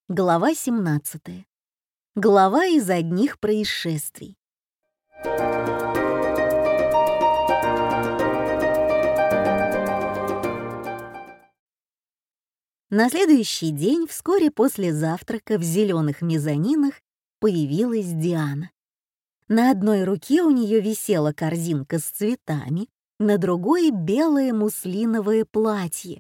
Глава 17. Глава из одних происшествий. На следующий день, вскоре после завтрака, в зеленых мезонинах появилась Диана. На одной руке у нее висела корзинка с цветами, на другой — белое муслиновое платье,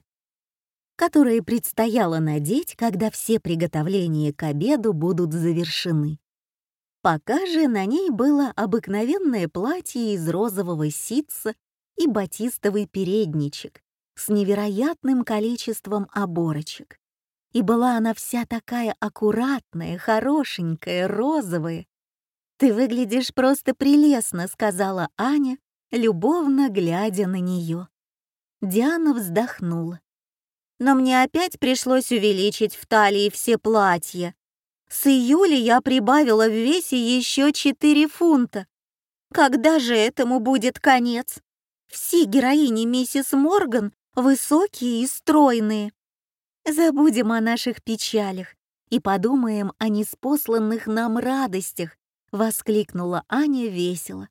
которое предстояло надеть, когда все приготовления к обеду будут завершены. Пока же на ней было обыкновенное платье из розового ситца и батистовый передничек с невероятным количеством оборочек. И была она вся такая аккуратная, хорошенькая, розовая. «Ты выглядишь просто прелестно», — сказала Аня, любовно глядя на нее. Диана вздохнула. «Но мне опять пришлось увеличить в талии все платья. С июля я прибавила в весе еще 4 фунта. Когда же этому будет конец? Все героини миссис Морган высокие и стройные. Забудем о наших печалях и подумаем о неспосланных нам радостях», — воскликнула Аня весело.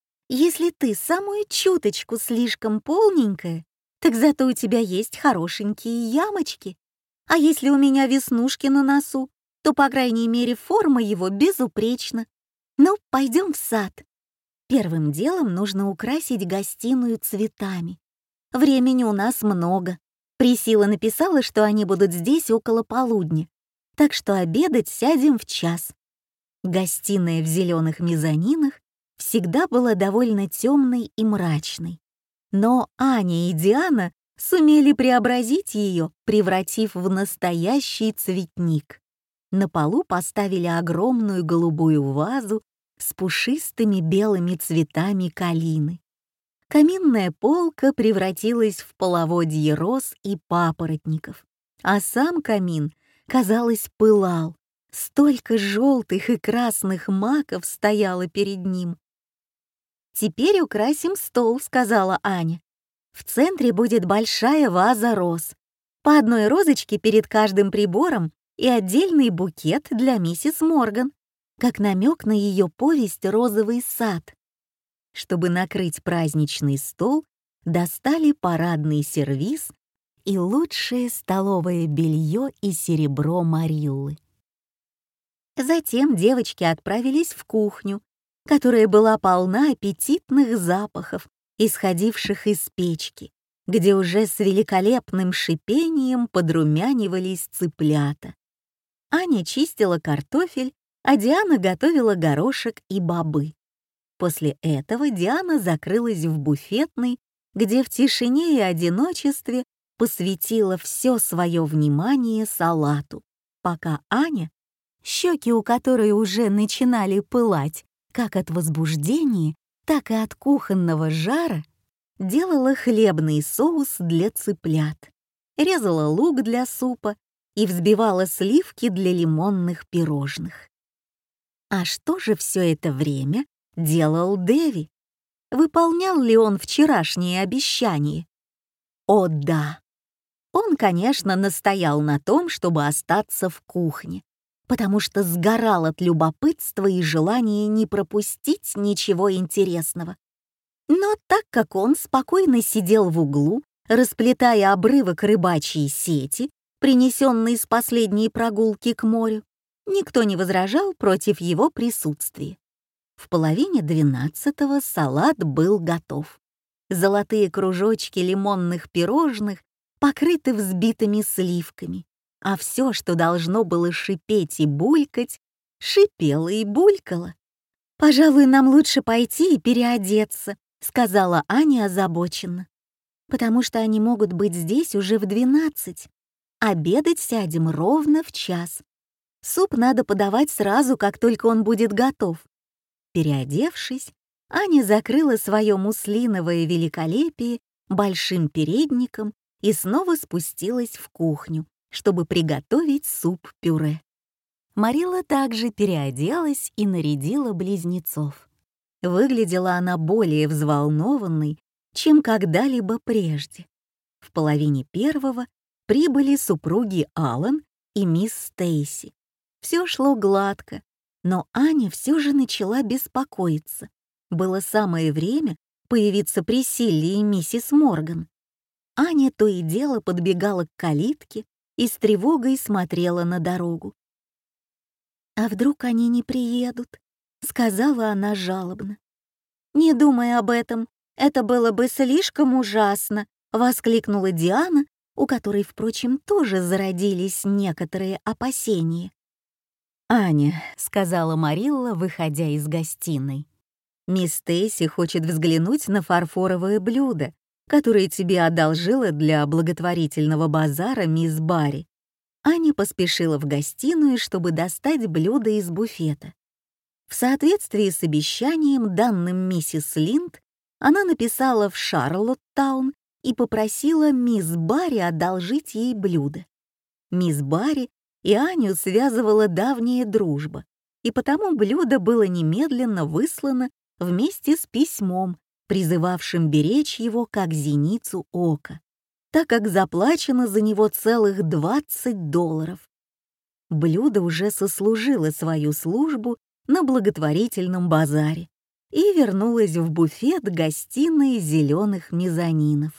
«Если ты самую чуточку слишком полненькая, так зато у тебя есть хорошенькие ямочки. А если у меня веснушки на носу, то, по крайней мере, форма его безупречна. Ну, пойдем в сад. Первым делом нужно украсить гостиную цветами. Времени у нас много. Присила написала, что они будут здесь около полудня, так что обедать сядем в час». Гостиная в зеленых мезонинах всегда была довольно темной и мрачной. Но Аня и Диана сумели преобразить ее, превратив в настоящий цветник. На полу поставили огромную голубую вазу с пушистыми белыми цветами калины. Каминная полка превратилась в половодье роз и папоротников, а сам камин, казалось, пылал. Столько желтых и красных маков стояло перед ним. «Теперь украсим стол», — сказала Аня. «В центре будет большая ваза роз, по одной розочке перед каждым прибором и отдельный букет для миссис Морган, как намек на ее повесть «Розовый сад». Чтобы накрыть праздничный стол, достали парадный сервиз и лучшее столовое белье и серебро Мариллы. Затем девочки отправились в кухню, которая была полна аппетитных запахов, исходивших из печки, где уже с великолепным шипением подрумянивались цыплята. Аня чистила картофель, а Диана готовила горошек и бобы. После этого Диана закрылась в буфетной, где в тишине и одиночестве посвятила все свое внимание салату, пока Аня, щеки у которой уже начинали пылать как от возбуждения, так и от кухонного жара, делала хлебный соус для цыплят, резала лук для супа и взбивала сливки для лимонных пирожных. А что же все это время делал Дэви? Выполнял ли он вчерашние обещания? О да! Он, конечно, настоял на том, чтобы остаться в кухне, потому что сгорал от любопытства и желания не пропустить ничего интересного. Но так как он спокойно сидел в углу, расплетая обрывок рыбачьей сети, принесенной с последней прогулки к морю, никто не возражал против его присутствия. В 11:30 салат был готов. Золотые кружочки лимонных пирожных покрыты взбитыми сливками, а все, что должно было шипеть и булькать, шипело и булькало. «Пожалуй, нам лучше пойти и переодеться», — сказала Аня озабоченно, «потому что они могут быть здесь уже в 12. Обедать сядем ровно в час. Суп надо подавать сразу, как только он будет готов». Переодевшись, Аня закрыла свое муслиновое великолепие большим передником и снова спустилась в кухню, чтобы приготовить суп-пюре. Марилла также переоделась и нарядила близнецов. Выглядела она более взволнованной, чем когда-либо прежде. В 12:30 прибыли супруги Аллен и мисс Стейси. Все шло гладко, но Аня все же начала беспокоиться. Было самое время появиться Присилле и миссис Морган. Аня то и дело подбегала к калитке и с тревогой смотрела на дорогу. «А вдруг они не приедут?» — сказала она жалобно. «Не думай об этом, это было бы слишком ужасно!» — воскликнула Диана, у которой, впрочем, тоже зародились некоторые опасения. «Аня», — сказала Марилла, выходя из гостиной, «мисс Стейси хочет взглянуть на фарфоровое блюдо, которое тебе одолжила для благотворительного базара мисс Барри». Аня поспешила в гостиную, чтобы достать блюдо из буфета. В соответствии с обещанием, данным миссис Линд, она написала в Шарлоттаун и попросила мисс Барри одолжить ей блюдо. Мисс Барри и Аню связывала давняя дружба, и потому блюдо было немедленно выслано вместе с письмом, призывавшим беречь его как зеницу ока, так как заплачено за него целых $20. Блюдо уже сослужило свою службу на благотворительном базаре и вернулось в буфет гостиной зеленых мезонинов.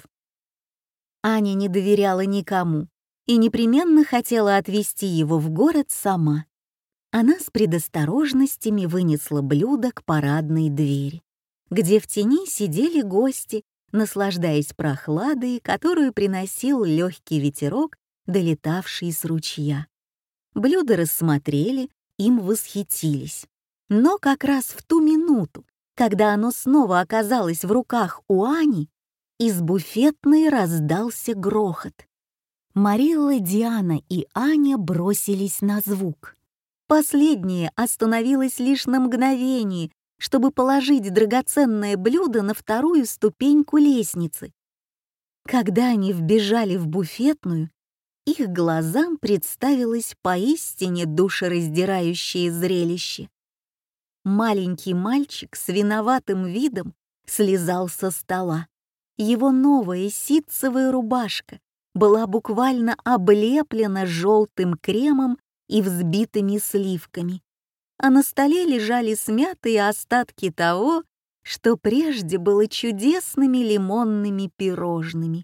Аня не доверяла никому и непременно хотела отвезти его в город сама. Она с предосторожностями вынесла блюдо к парадной двери, где в тени сидели гости, наслаждаясь прохладой, которую приносил легкий ветерок, долетавший с ручья. Блюдо рассмотрели, им восхитились. Но как раз в ту минуту, когда оно снова оказалось в руках у Ани, из буфетной раздался грохот. Марилла, Диана и Аня бросились на звук. Последняя остановилась лишь на мгновение, чтобы положить драгоценное блюдо на вторую ступеньку лестницы. Когда они вбежали в буфетную, их глазам представилось поистине душераздирающее зрелище. Маленький мальчик с виноватым видом слезал со стола. Его новая ситцевая рубашка была буквально облеплена желтым кремом и взбитыми сливками, а на столе лежали смятые остатки того, что прежде было чудесными лимонными пирожными.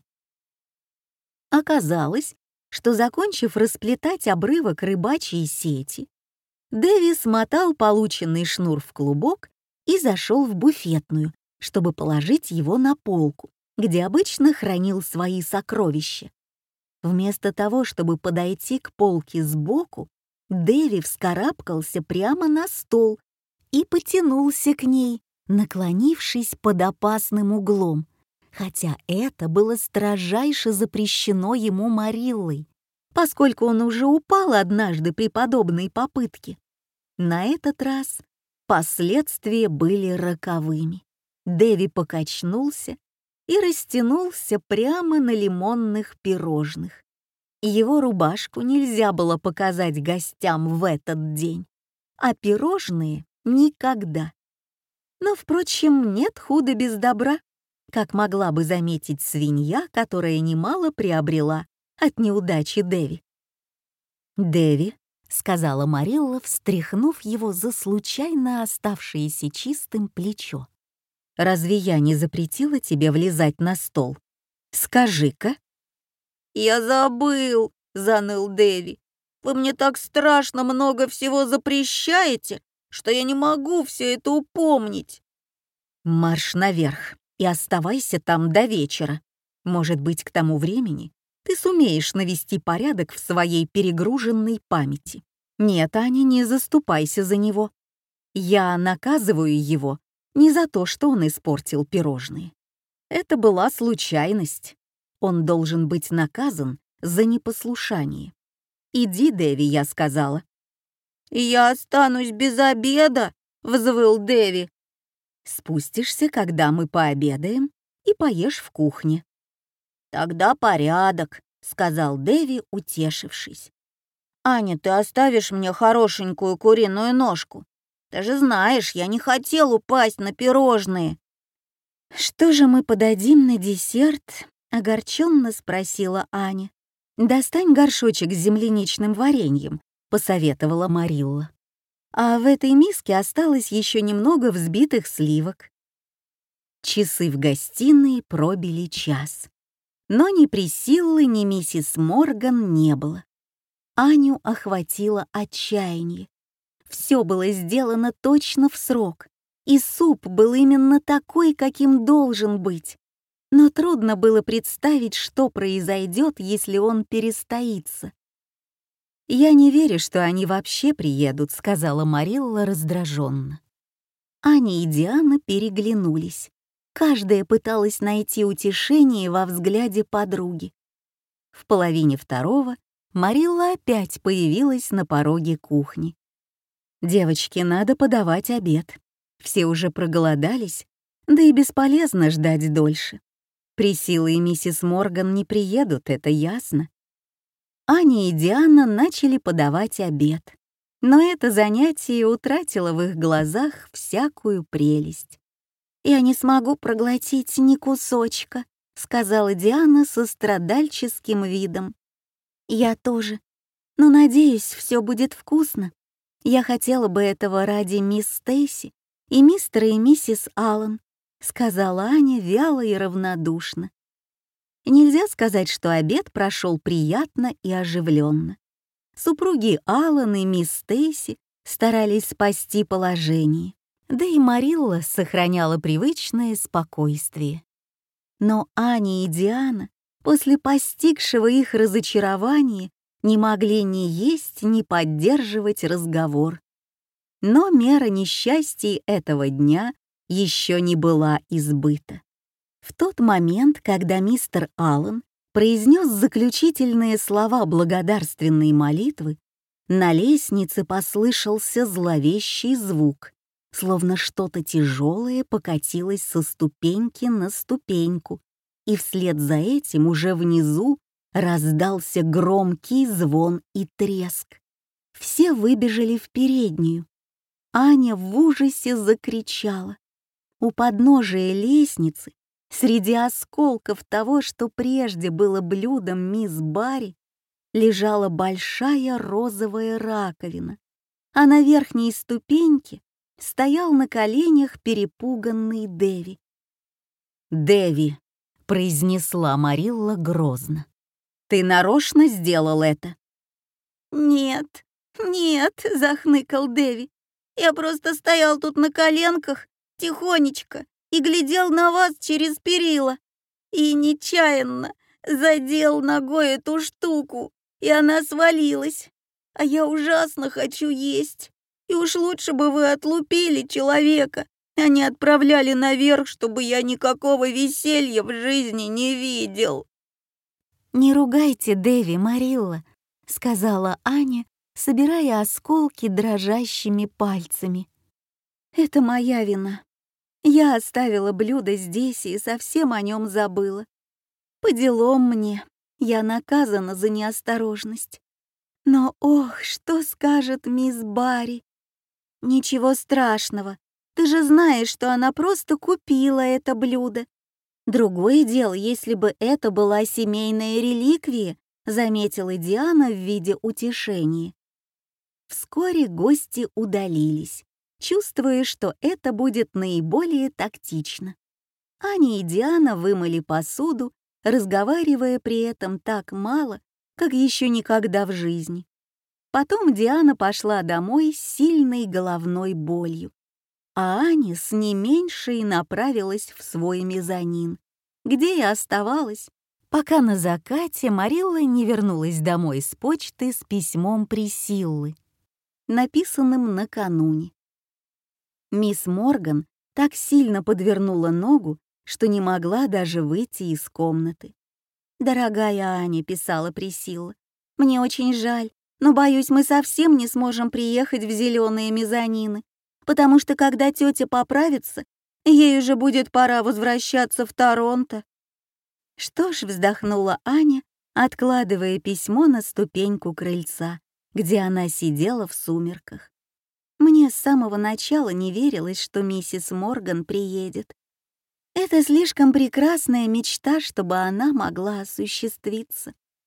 Оказалось, что, закончив расплетать обрывок рыбачьей сети, Дэви смотал полученный шнур в клубок и зашел в буфетную, чтобы положить его на полку, где обычно хранил свои сокровища. Вместо того, чтобы подойти к полке сбоку, Дэви вскарабкался прямо на стол и потянулся к ней, наклонившись под опасным углом, хотя это было строжайше запрещено ему Мариллой, поскольку он уже упал однажды при подобной попытке. На этот раз последствия были роковыми. Дэви покачнулся и растянулся прямо на лимонных пирожных. Его рубашку нельзя было показать гостям в этот день, а пирожные — никогда. Но, впрочем, нет худа без добра, как могла бы заметить свинья, которая немало приобрела от неудачи Дэви. «Дэви», — сказала Марилла, встряхнув его за случайно оставшееся чистым плечо, «разве я не запретила тебе влезать на стол? Скажи-ка». «Я забыл», — заныл Дэви. «Вы мне так страшно много всего запрещаете, что я не могу все это упомнить». «Марш наверх и оставайся там до вечера. Может быть, к тому времени ты сумеешь навести порядок в своей перегруженной памяти. Нет, Аня, не заступайся за него. Я наказываю его не за то, что он испортил пирожные. Это была случайность. Он должен быть наказан за непослушание. Иди, Дэви, я сказала». «Я останусь без обеда», — взвыл Дэви. «Спустишься, когда мы пообедаем, и поешь в кухне». «Тогда порядок», — сказал Дэви, утешившись. «Аня, ты оставишь мне хорошенькую куриную ножку? Ты же знаешь, я не хотел упасть на пирожные». «Что же мы подадим на десерт?» — огорченно спросила Аня. «Достань горшочек с земляничным вареньем», — посоветовала Марилла. «А в этой миске осталось еще немного взбитых сливок». Часы в гостиной пробили час. Но ни Присиллы, ни миссис Морган не было. Аню охватило отчаяние. Все было сделано точно в срок, и суп был именно такой, каким должен быть. Но трудно было представить, что произойдет, если он перестоится. «Я не верю, что они вообще приедут», — сказала Марилла раздраженно. Аня и Диана переглянулись. Каждая пыталась найти утешение во взгляде подруги. В половине второго Марилла опять появилась на пороге кухни. «Девочки, надо подавать обед. Все уже проголодались, да и бесполезно ждать дольше. Присила и миссис Морган не приедут, это ясно». Аня и Диана начали подавать обед, но это занятие утратило в их глазах всякую прелесть. «Я не смогу проглотить ни кусочка», — сказала Диана со страдальческим видом. «Я тоже, но надеюсь, все будет вкусно. Я хотела бы этого ради мисс Стейси и мистера и миссис Аллен», — сказала Аня вяло и равнодушно. Нельзя сказать, что обед прошел приятно и оживленно. Супруги Аллен и мисс Стейси старались спасти положение, да и Марилла сохраняла привычное спокойствие. Но Аня и Диана после постигшего их разочарования не могли ни есть, ни поддерживать разговор. Но мера несчастий этого дня еще не была избыта. В тот момент, когда мистер Аллен произнес заключительные слова благодарственной молитвы, на лестнице послышался зловещий звук, словно что-то тяжелое покатилось со ступеньки на ступеньку, и вслед за этим уже внизу раздался громкий звон и треск. Все выбежали в переднюю. Аня в ужасе закричала. У подножия лестницы, среди осколков того, что прежде было блюдом мисс Барри, лежала большая розовая раковина, а на верхней ступеньке стоял на коленях перепуганный Дэви. «Дэви», — произнесла Марилла грозно, — «ты нарочно сделал это?» «Нет, нет», — захныкал Дэви. «Я просто стоял тут на коленках, тихонечко, и глядел на вас через перила. И нечаянно задел ногой эту штуку, и она свалилась. А я ужасно хочу есть. И уж лучше бы вы отлупили человека, а не отправляли наверх, чтобы я никакого веселья в жизни не видел». «Не ругайте Дэви, Марилла», — сказала Аня, собирая осколки дрожащими пальцами. «Это моя вина. Я оставила блюдо здесь и совсем о нем забыла. По делам мне, я наказана за неосторожность. Но ох, что скажет мисс Барри?» «Ничего страшного, ты же знаешь, что она просто купила это блюдо. Другое дело, если бы это была семейная реликвия», заметила Диана в виде утешения. Вскоре гости удалились, чувствуя, что это будет наиболее тактично. Аня и Диана вымыли посуду, разговаривая при этом так мало, как еще никогда в жизни. Потом Диана пошла домой с сильной головной болью, а Аня с не меньшей направилась в свой мезонин, где и оставалась, пока на закате Марилла не вернулась домой с почты с письмом Присиллы, написанным накануне. Мисс Морган так сильно подвернула ногу, что не могла даже выйти из комнаты. «Дорогая Аня», — писала Присилла, — «мне очень жаль, но, боюсь, мы совсем не сможем приехать в зеленые мезонины, потому что, когда тетя поправится, ей уже будет пора возвращаться в Торонто». «Что ж», — вздохнула Аня, откладывая письмо на ступеньку крыльца, где она сидела в сумерках. «Мне с самого начала не верилось, что миссис Морган приедет. Это слишком прекрасная мечта, чтобы она могла осуществиться.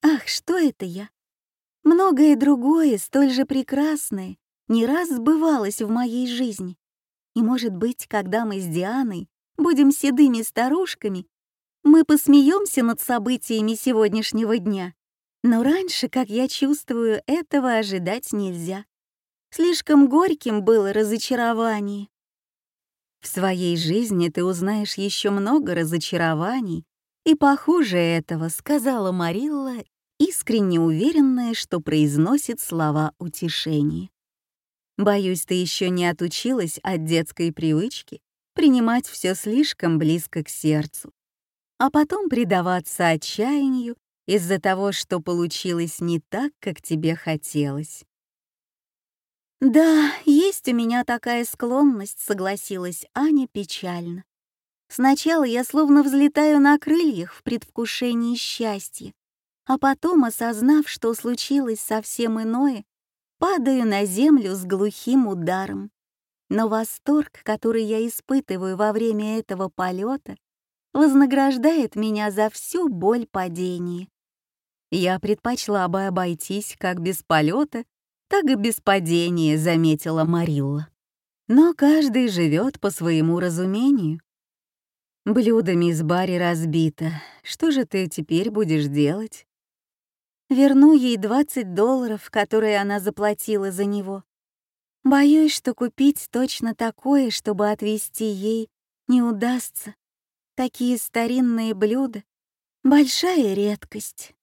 Ах, что это я? Многое другое, столь же прекрасное, не раз сбывалось в моей жизни. И, может быть, когда мы с Дианой будем седыми старушками, мы посмеемся над событиями сегодняшнего дня. Но раньше, как я чувствую, этого ожидать нельзя. Слишком горьким было разочарование. В своей жизни ты узнаешь еще много разочарований, и похуже этого, сказала Марилла, искренне уверенная, что произносит слова утешения. Боюсь, ты еще не отучилась от детской привычки принимать все слишком близко к сердцу, а потом предаваться отчаянию из-за того, что получилось не так, как тебе хотелось. «Да, есть у меня такая склонность», — согласилась Аня печально. «Сначала я словно взлетаю на крыльях в предвкушении счастья, а потом, осознав, что случилось совсем иное, падаю на землю с глухим ударом. Но восторг, который я испытываю во время этого полета, вознаграждает меня за всю боль падения. Я предпочла бы обойтись как без полета, так и без падения», — заметила Марилла. «Но каждый живет по своему разумению. Блюдо мисс Барри разбито. Что же ты теперь будешь делать?» «Верну ей $20, которые она заплатила за него. Боюсь, что купить точно такое, чтобы отвезти ей, не удастся. Такие старинные блюда — большая редкость».